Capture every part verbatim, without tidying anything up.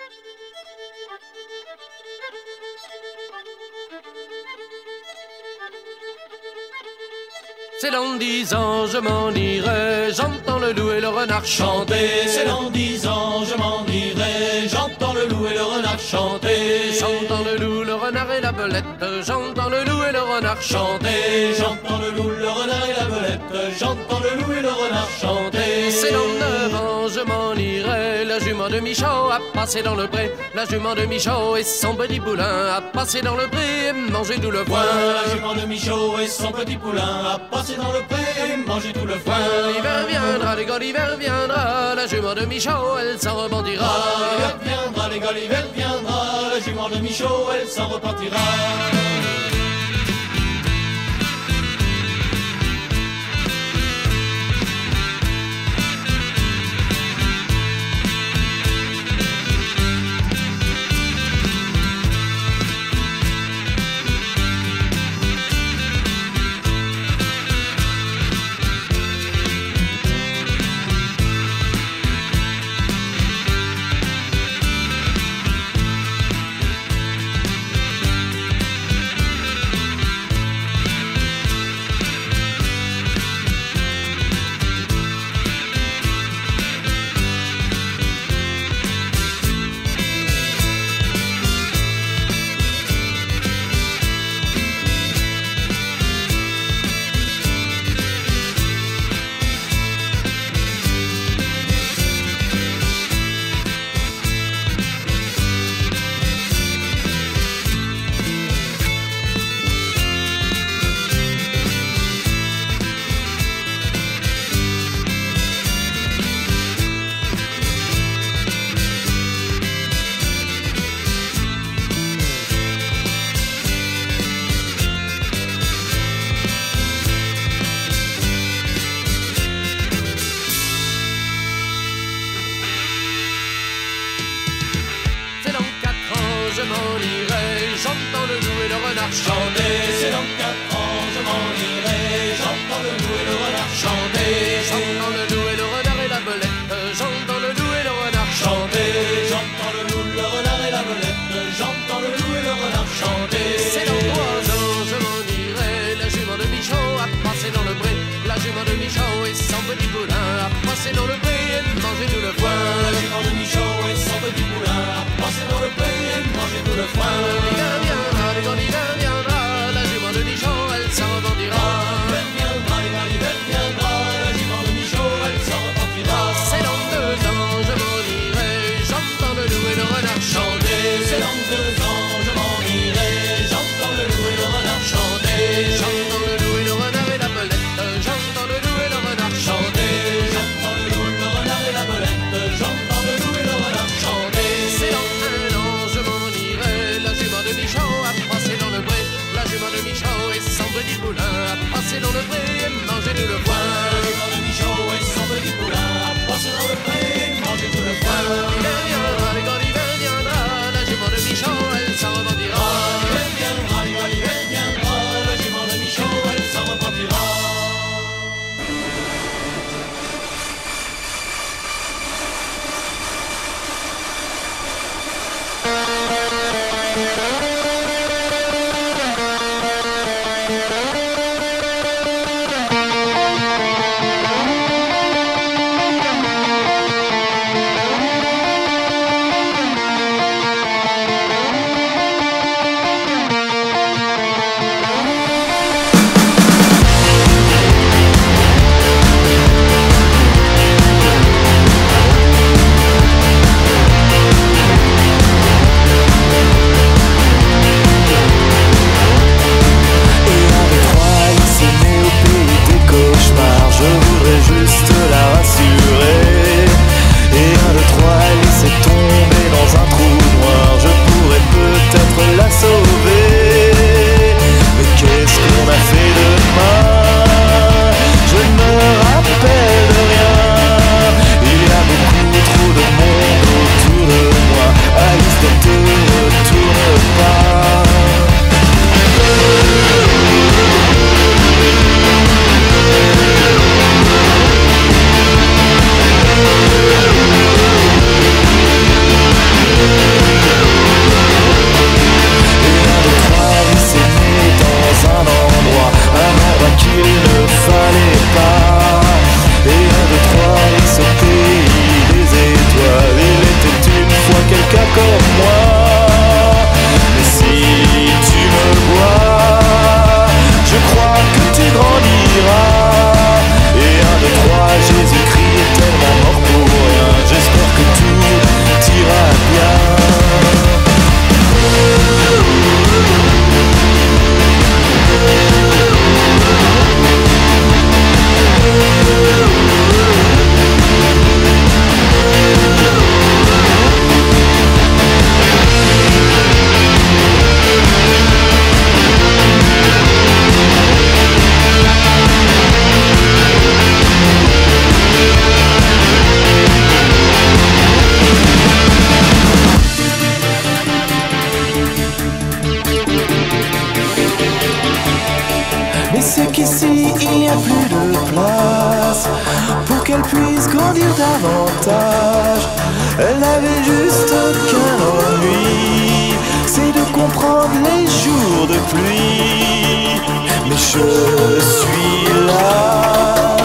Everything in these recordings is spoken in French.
C'est dans dix ans, je m'en irai, j'entends le loup et le renard chanter. C'est dans dix ans, je m'en irai, j'entends le loup et le renard chanter. J'entends le loup, le renard et la belette, j'entends le loup et le renard chanter. J'entends le loup, le renard et la belette, j'entends le loup et le renard chanter. C'est dans neuf ans, je m'en irai, la jument de Michaud a passé dans le pré. La jument de Michaud et son petit poulain a passé dans le pré et mangé tout le foin. La jument de Michaud et son petit poulain a passé dans le pré et mangé tout le foin. L'hiver viendra, les gars, l'hiver viendra, la jument de Michaud, elle s'en repentira. L'hiver viendra, les gars, l'hiver viendra, la jument de Michaud, elle s'en repartira. je m'en irai, j'entends le loup et le renard chanter. C'est dans quatre ans, je m'en irai, j'entends le loup et le renard chanter. J'entends le loup et le renard et la belette, j'entends le loup et le renard chanter. J'entends le loup, le renard et la belette, j'entends le loup et le renard chanter. C'est dans trois ans, je m'en irai, la jument de Michaud a passé dans le pré. La jument de Michaud et son petit poulain a passé dans le pré et mangé tout le foin. La jument de Michaud et son petit poulain a passé dans le pré et mangé tout le foin. L'hiver viendra, et quand l'hiver viendra, la jument de Michaud elle s'en rebondira. L'hiver viendra, et quand l'hiver viendra, la jument de Michaud avantage. Elle n'avait juste qu'un ennui, c'est de comprendre les jours de pluie. Mais je suis là.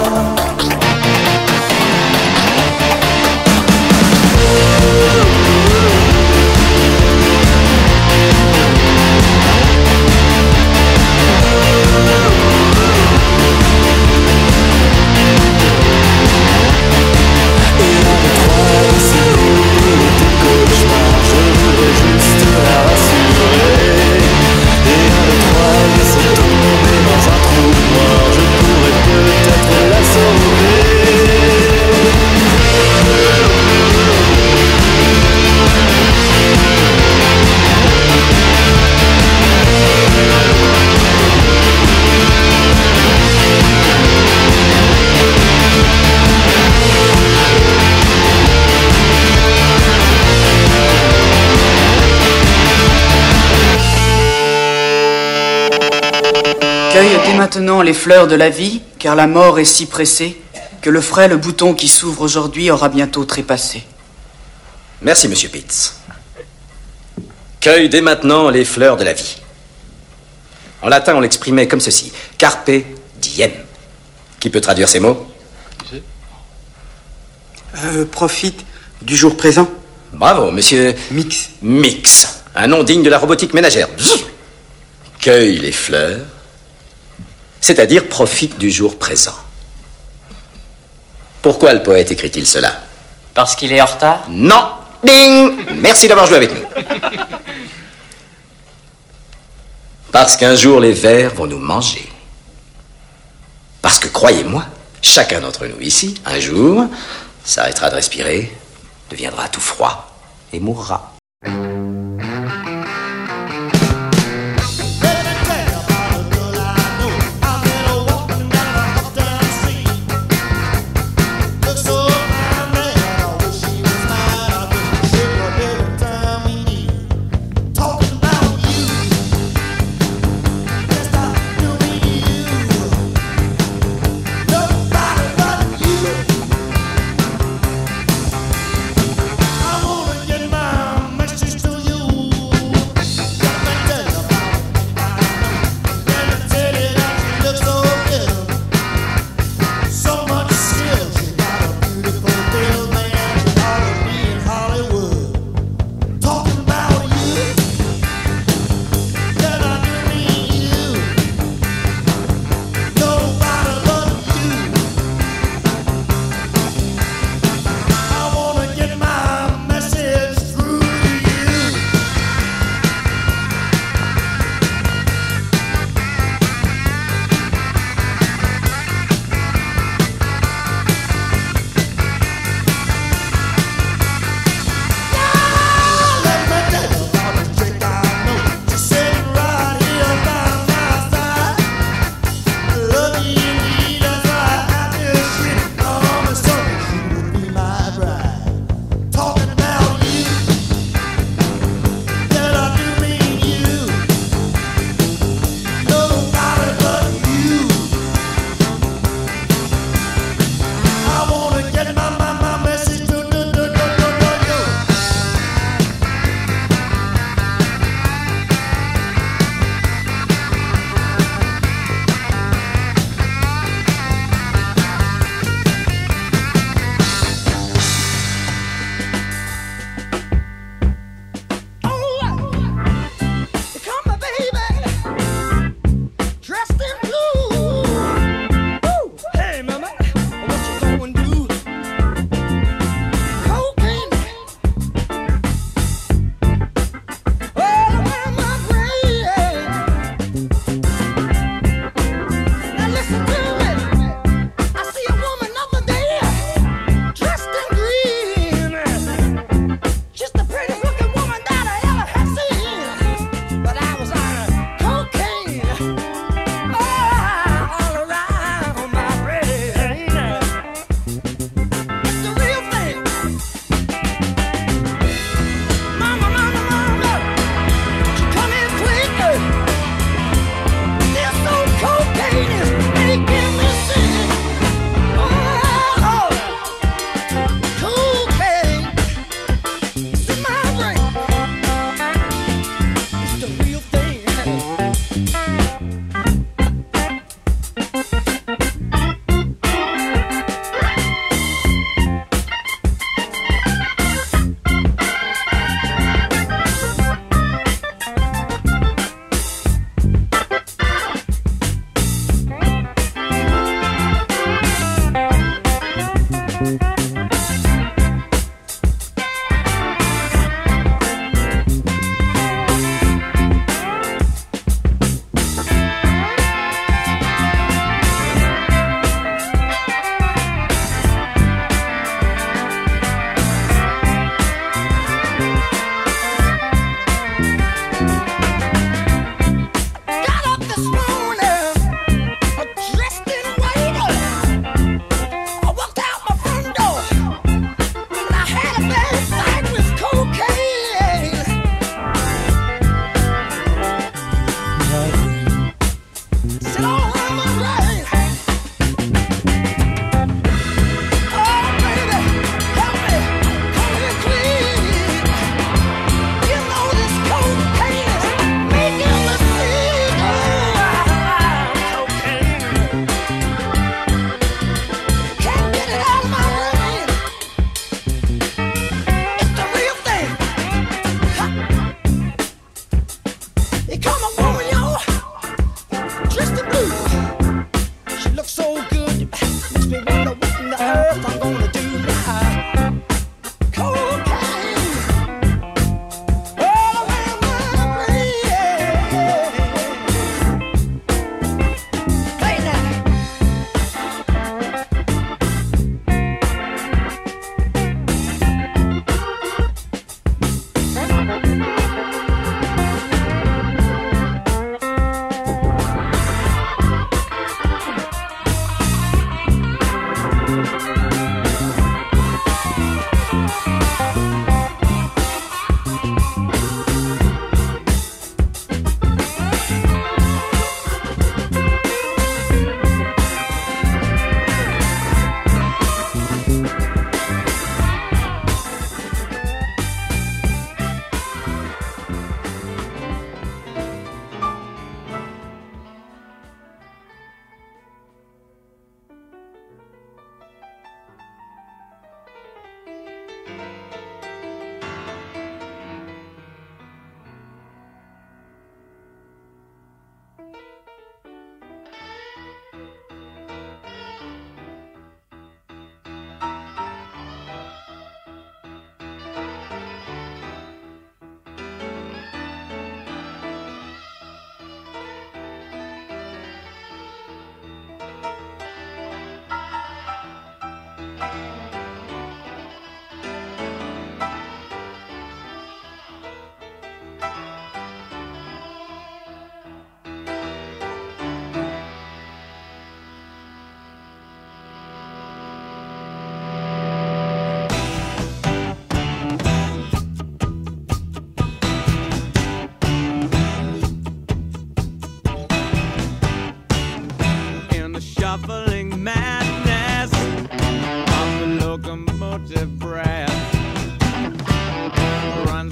Cueille dès maintenant les fleurs de la vie, car la mort est si pressée que le frêle bouton qui s'ouvre aujourd'hui aura bientôt trépassé. Merci, monsieur Pitts. Cueille dès maintenant les fleurs de la vie. En latin, on l'exprimait comme ceci. Carpe diem. Qui peut traduire ces mots? Euh, profite du jour présent. Bravo, monsieur... Mix. Mix. Un nom digne de la robotique ménagère. Bzz. Cueille les fleurs, c'est-à-dire profite du jour présent. Pourquoi le poète écrit-il cela? Parce qu'il est en retard? Non. Ding. Merci d'avoir joué avec nous. Parce qu'un jour les vers vont nous manger. Parce que, croyez-moi, chacun d'entre nous ici, un jour, s'arrêtera de respirer, deviendra tout froid et mourra. I wanna get my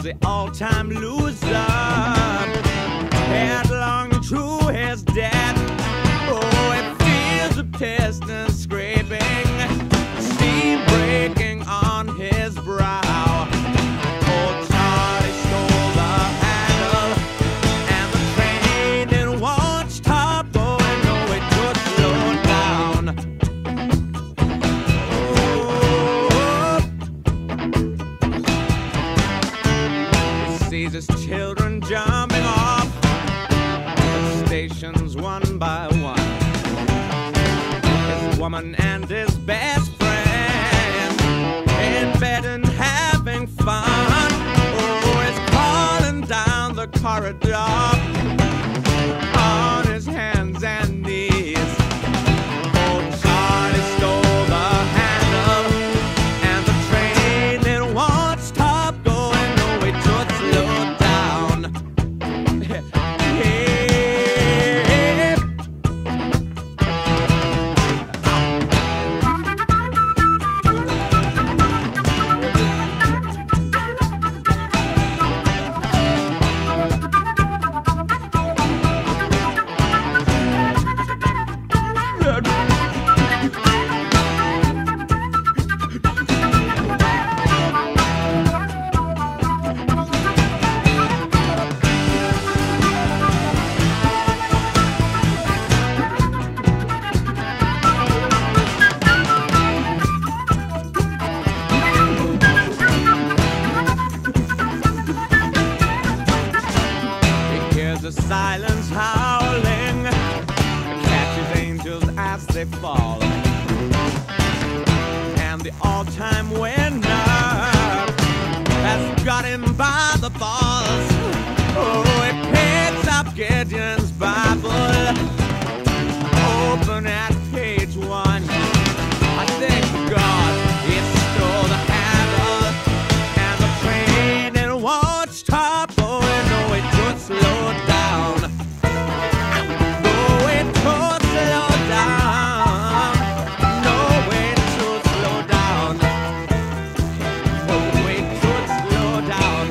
the all-time loser, headlong to his death. Oh, it feels the piston scraping, steam breaking on his brow. Old Charlie stole the handle, and the train it won't stop going. No, it could slow down. Oh, he sees his children jumping off the stations one by one. His woman and his best friend in bed and having fun. Oh, he's crawling down the corridor on his hands and knees. Old Charlie stole the handle, and the train it won't stop going. No, it should slow down. Yeah. He hears the silence howling, catches angels as they fall, and the all-time winner has got him by the balls. Oh, he picks up Gideon's Bible, open at page one. I thank God he stole the handle, and the train it won't stop going. No, it could slow down. No, it could slow down. No, it could slow down. No, it could slow down.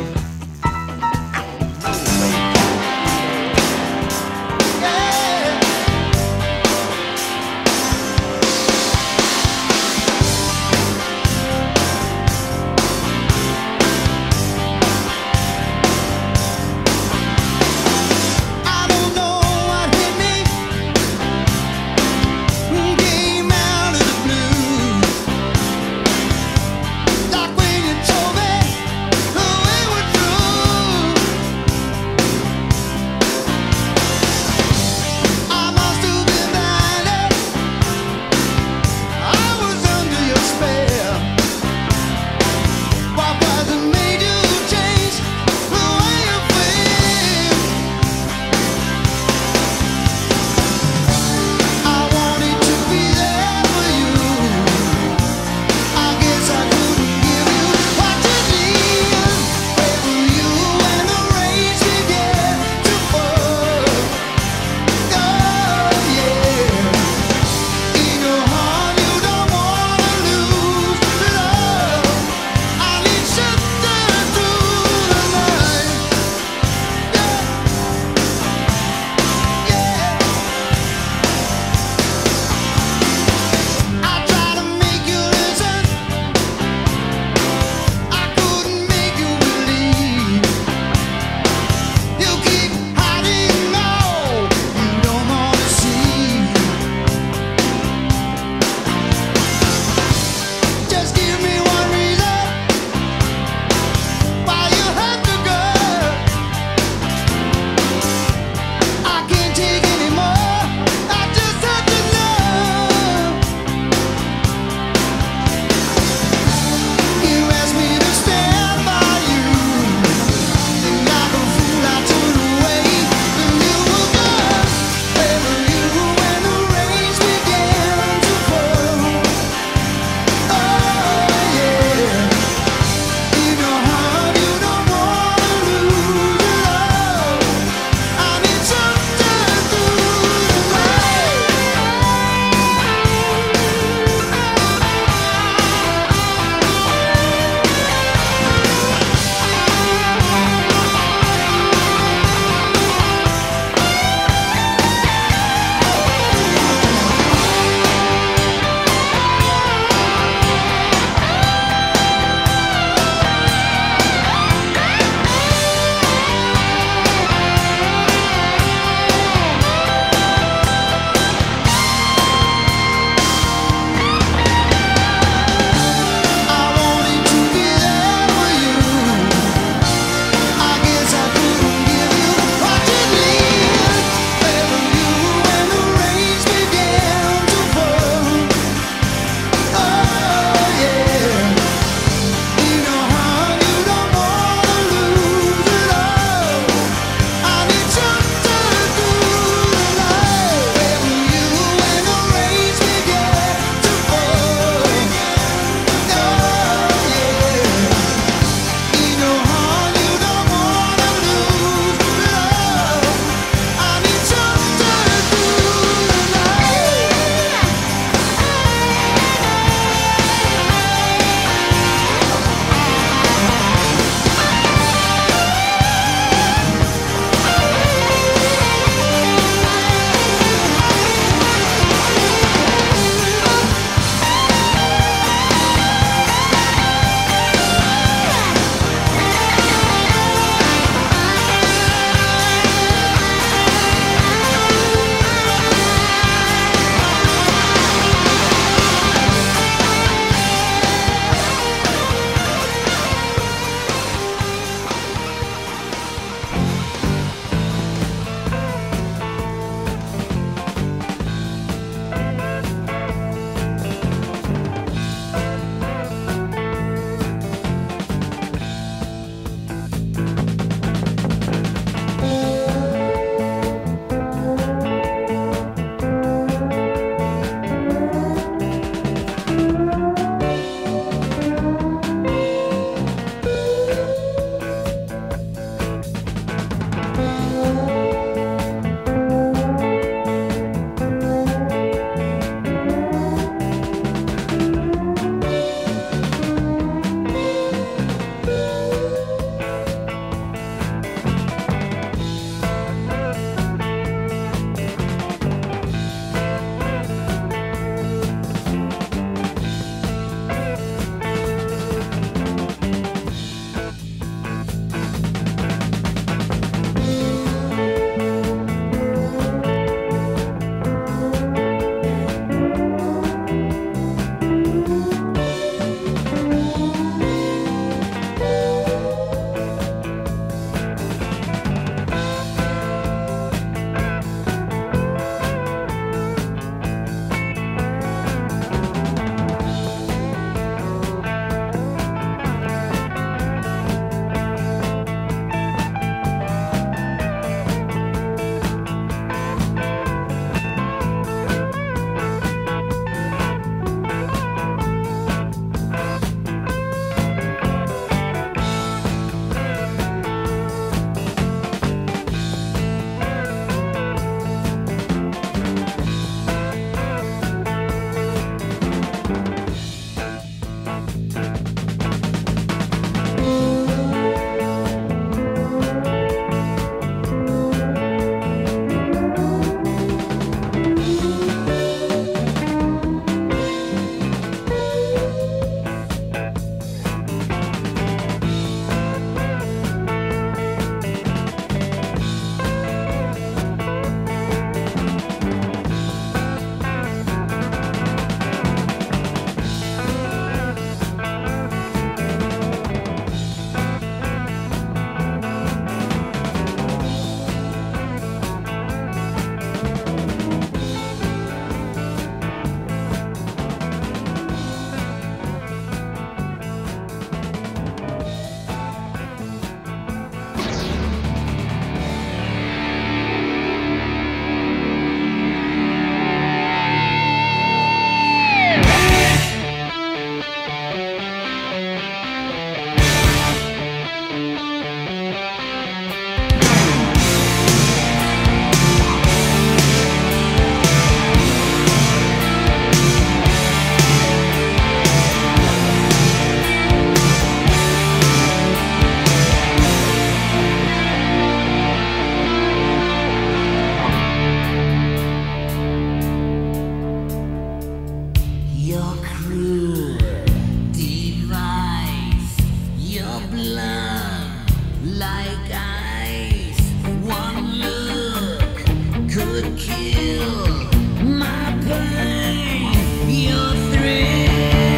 like ice. One look could kill my pain, your thrill.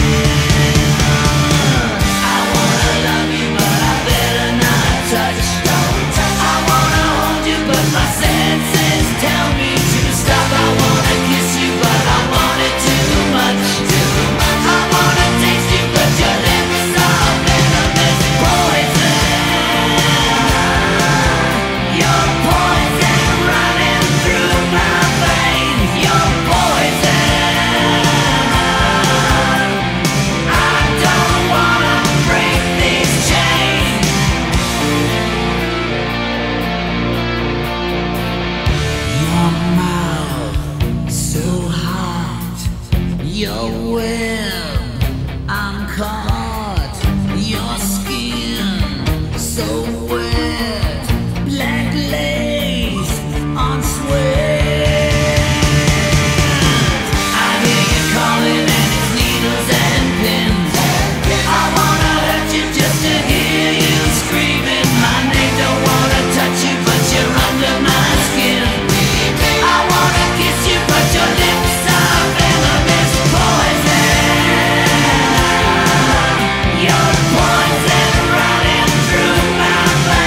I wanna love you, but I better not touch. I wanna hold you, but my senses tell me to stop. I wanna kiss you, but I want it too much. I wanna taste you, but your lips are venomous poison. Your poison running through my veins. Your poison. I don't wanna break these chains. Your mouth so hot. Your web, I'm caught. Your skin so wet. Black lace on sweat. I hear you calling and it's needles and pins. I wanna hurt you just to hear you screaming my name. Don't wanna touch you, but you're under my skin. I wanna kiss you, but your lips are venomous poison. Your poison running through my veins.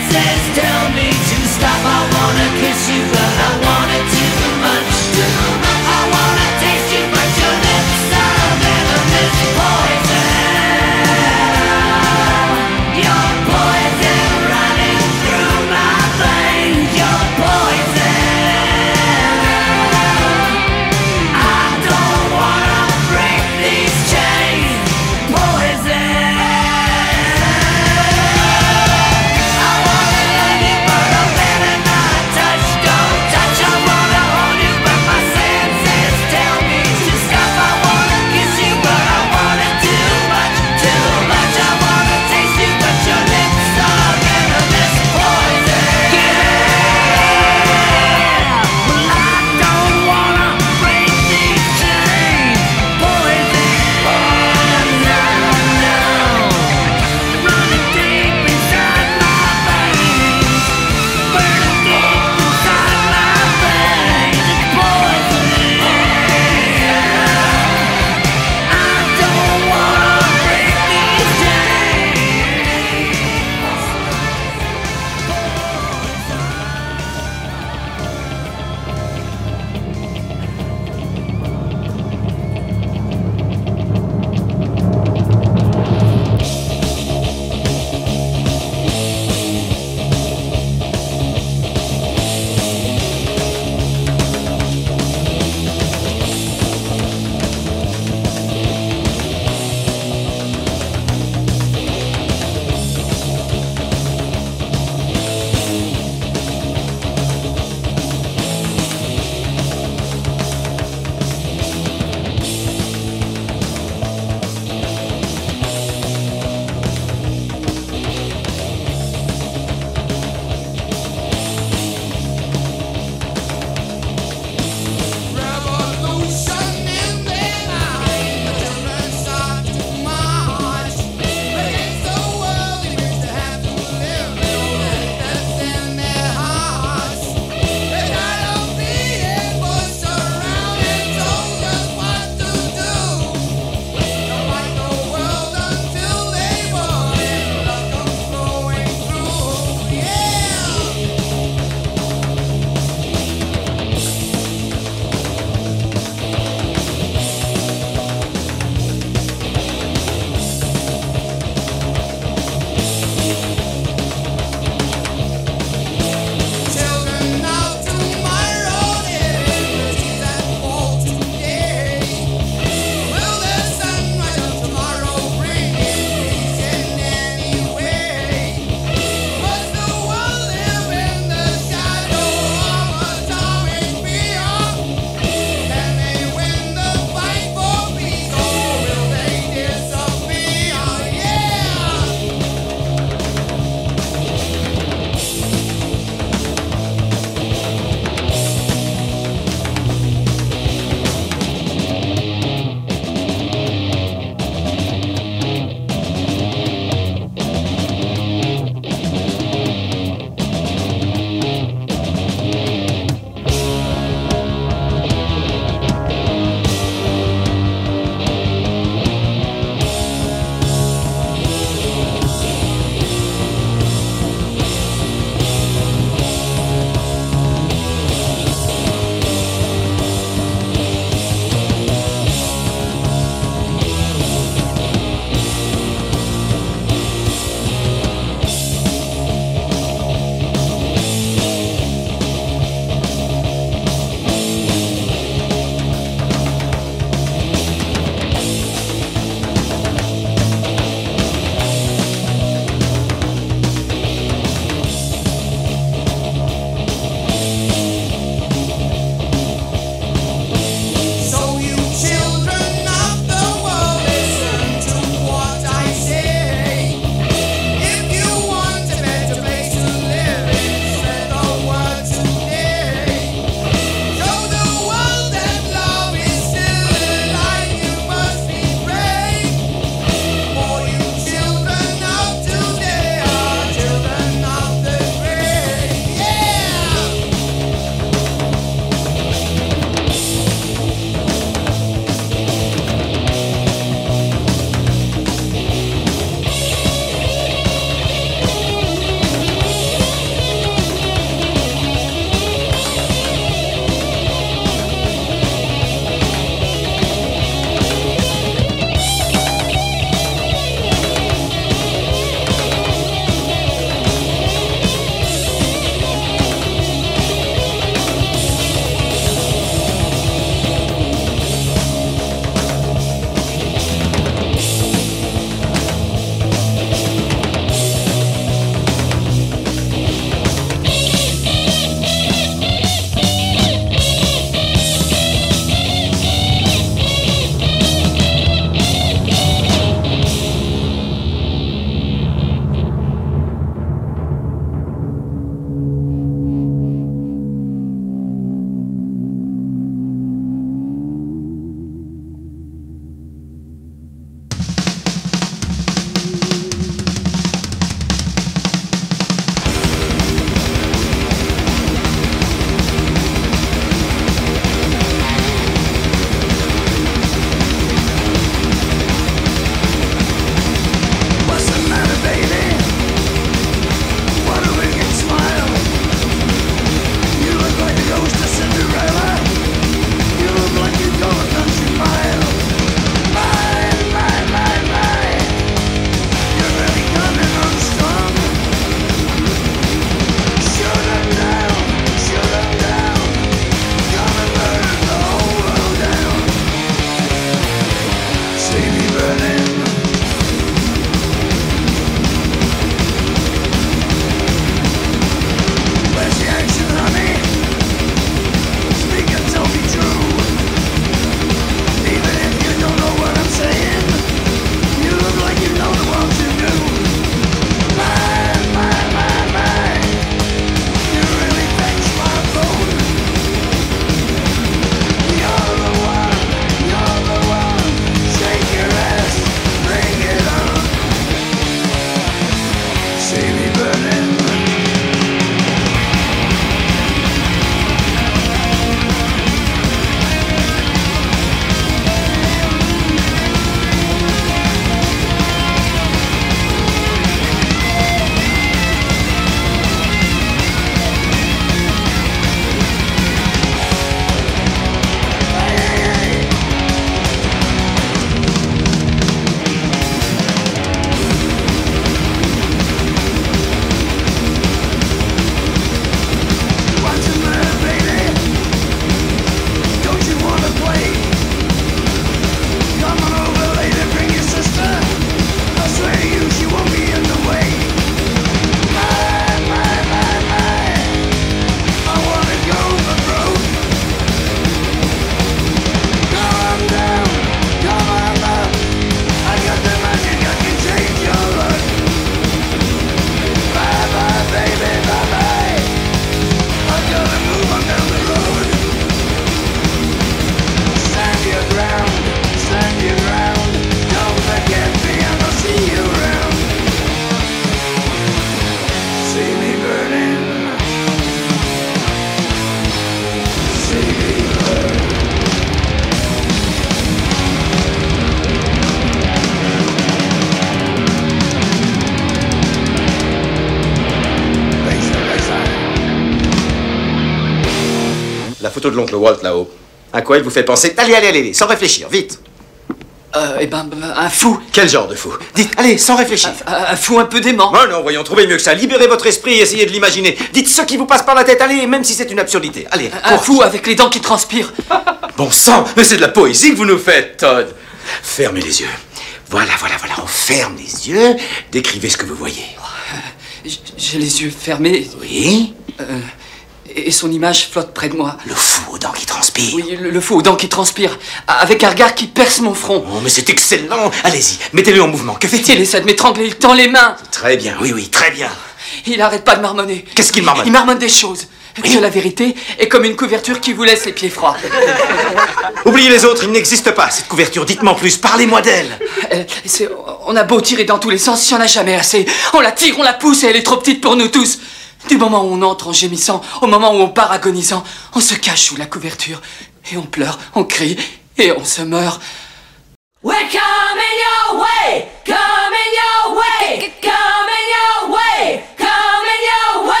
photo de l'oncle Walt là-haut. À quoi il vous fait penser? Allez, allez, allez, sans réfléchir, vite. Euh, eh ben, un fou. Quel genre de fou? Dites, allez, sans réfléchir. Un, un fou un peu dément. Non, non, voyons, trouvez mieux que ça. Libérez votre esprit et essayez de l'imaginer. Dites ce qui vous passe par la tête, allez, même si c'est une absurdité. Allez, Un, un fou avec les dents qui transpirent. Bon sang, mais c'est de la poésie que vous nous faites, Todd. Fermez les yeux. Voilà, voilà, voilà, on ferme les yeux. Décrivez ce que vous voyez. J'ai les yeux fermés. Oui. Euh, et son image flotte près de moi. Le fou aux dents qui transpire. Oui, le, le fou aux dents qui transpire, avec un regard qui perce mon front. Oh, mais c'est excellent. Allez-y, mettez-le en mouvement. Que fait-il? Il essaie de m'étrangler, il tend les mains. Très bien, oui, oui, très bien. Il arrête pas de marmonner. Qu'est-ce qu'il marmonne? Il marmonne des choses. Oui. Que la vérité est comme une couverture qui vous laisse les pieds froids. Oubliez les autres, il n'existe pas, cette couverture. Dites-moi en plus, parlez-moi d'elle. Euh, c'est, on a beau tirer dans tous les sens, il n'y en a jamais assez. On la tire, on la pousse et elle est trop petite pour nous tous. Du moment où on entre en gémissant, au moment où on part agonisant, on se cache sous la couverture. Et on pleure, on crie et on se meurt. We're coming your way, coming your way, coming your way, coming your way.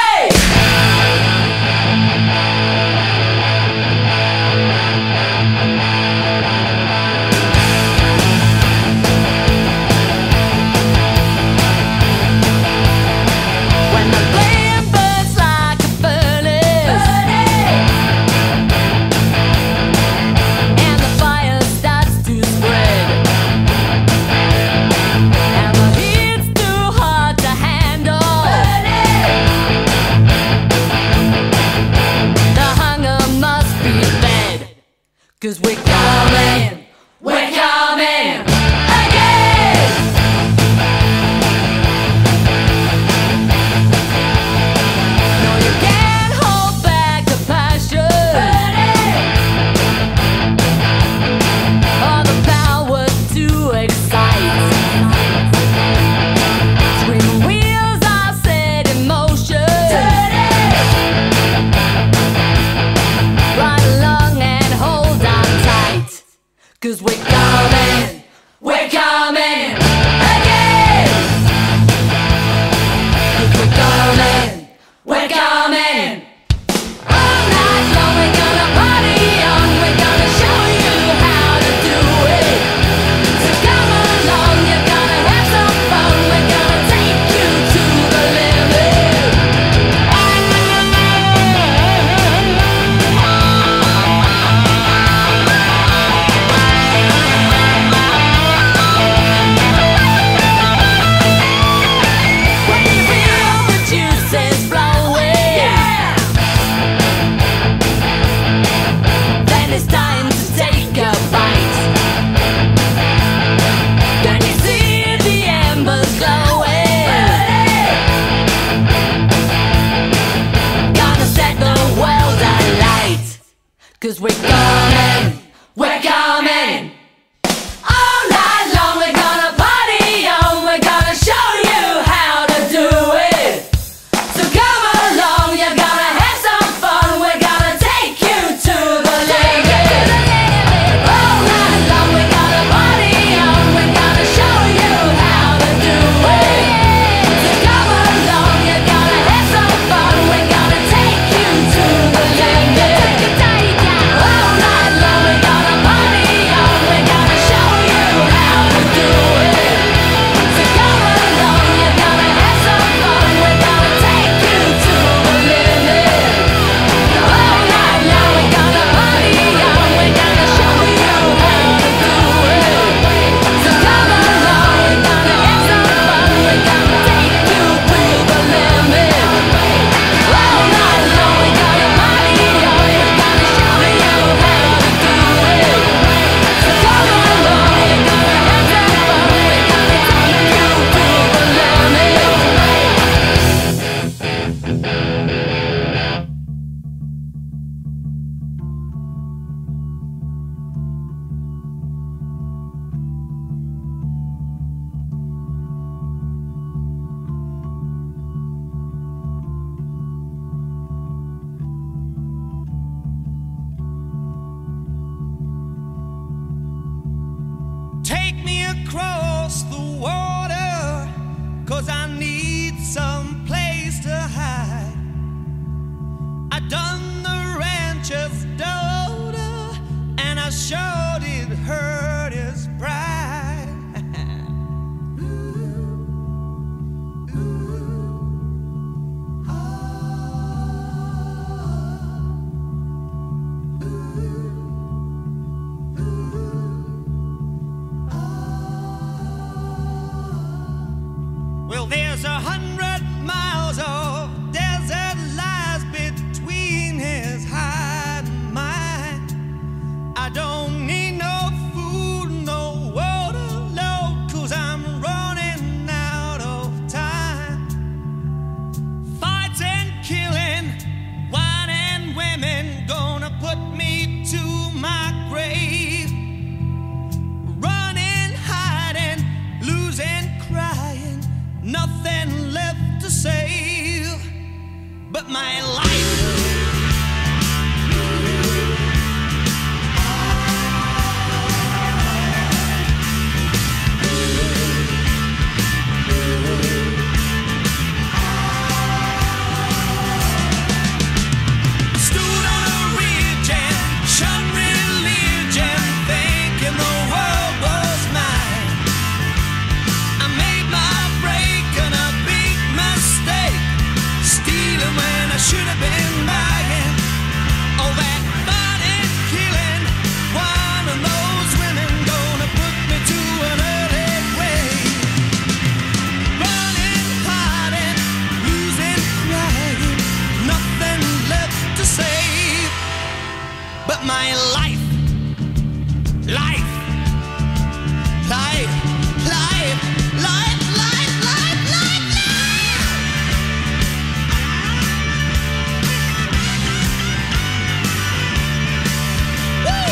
When the flame burns like a furnace, and the fire starts to spread, and the heat's too hard to handle, the hunger must be fed, 'cause we're coming, we're coming again. No, you can't hold back the passion or the power to excite. Screaming wheels are set in motion, right along and hold on tight. my life. Stood on a ridge and shunned religion, thinking the world was mine. I made my break and a big mistake, stealing when I should have been buying. Oh, that fun and killing, one of those women gonna put me to an early grave. Running, hiding, losing, crying, nothing left to save but my life, life, life, life, life, life, life, life, life. Woo!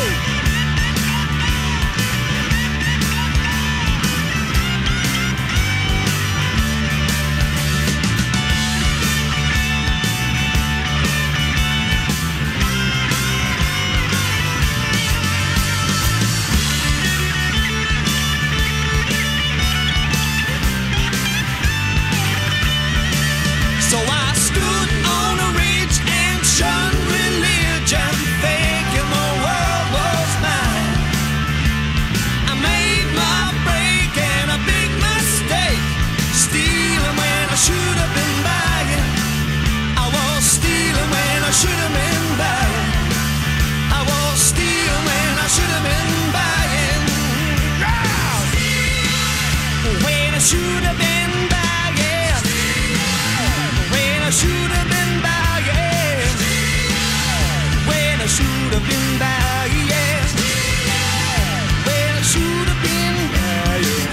So I stood on a ridge and shunned religion, thinking the world was mine. I made my break and a big mistake, stealing when I should have been buying. I was stealing when I should have been buying. I was stealing when I should have been buying. Yeah! When I should have been buying. When I should have been buying. When I should have been buying. When I should have been buying.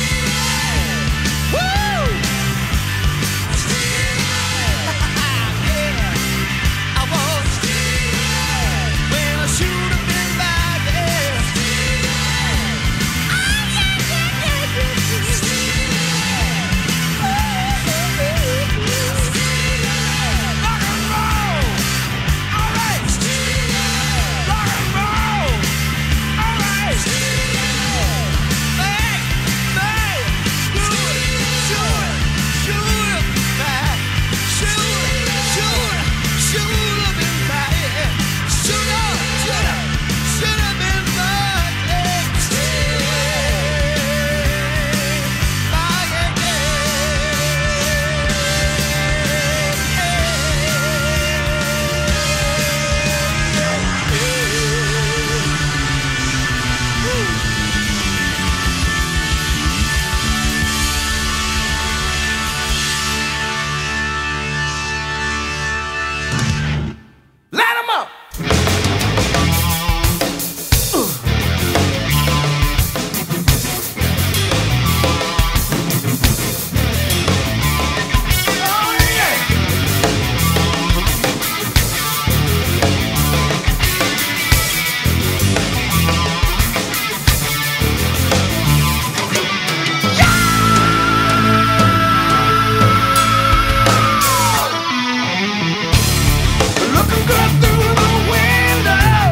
Woo! Yeah. I was when I should have been buying. Rock and roll! All right! Rock and roll! All right! Hey! Hey! Shoot it! Shoot it! Shoot it back! Shoot it! Shoot it! Shoot have been back! Shoot up! Shoot up! Should have been back! Light 'em up! Oh, yeah! Looking good through the window,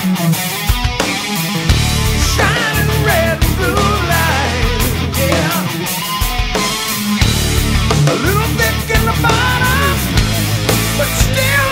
shining red and blue light, yeah. A little thick in the bottom, but still